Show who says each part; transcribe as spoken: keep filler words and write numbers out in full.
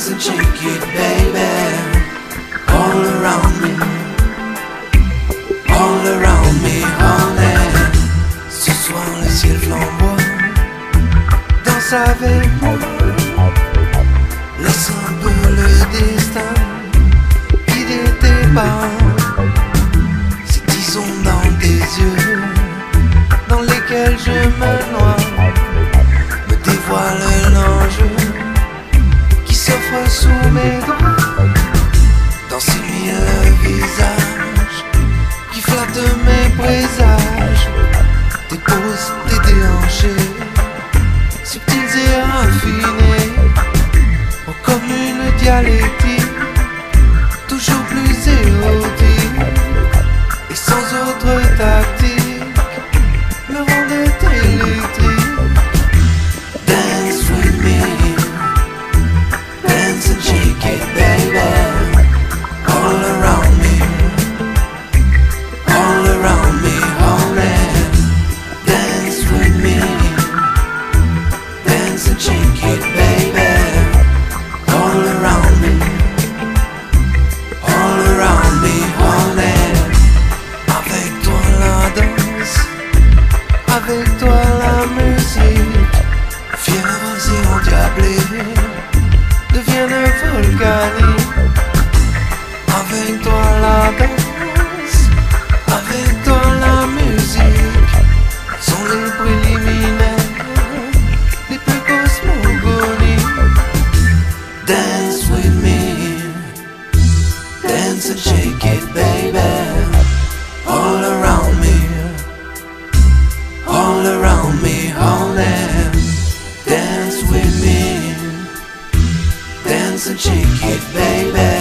Speaker 1: Dance and shake it, baby. All around me, all around me, honey. Ce soir le ciel flamboie, danse avec moi. Laisse un peu le destin guider tes pas. Ces tisons dans tes yeux, dans lesquels je me noie, me dévoile l'enjeu qui s'offre sous mes doigts. Dans ces mille visages qui flattent mes présages, tes poses, tes déhanchés, subtils et raffinés, oh, comme une dialectique, toujours plus érotique, et sans autre tactique, me rendait électrique. Dance with me, dance and shake it, baby. All around me, all around me, honey. Dance with me, dance and shake it, baby. All around me, all around me, honey. Avec toi la danse, avec toi la musique, fièvres et endiablés deviennent volcaniques. Avec toi la danse, avec toi la musique, sont les préliminaires les plus cosmogoniques. Dance with me, dance and shake it, baby. All around me, all around me, honey. Dance with me, dance and shake it, baby.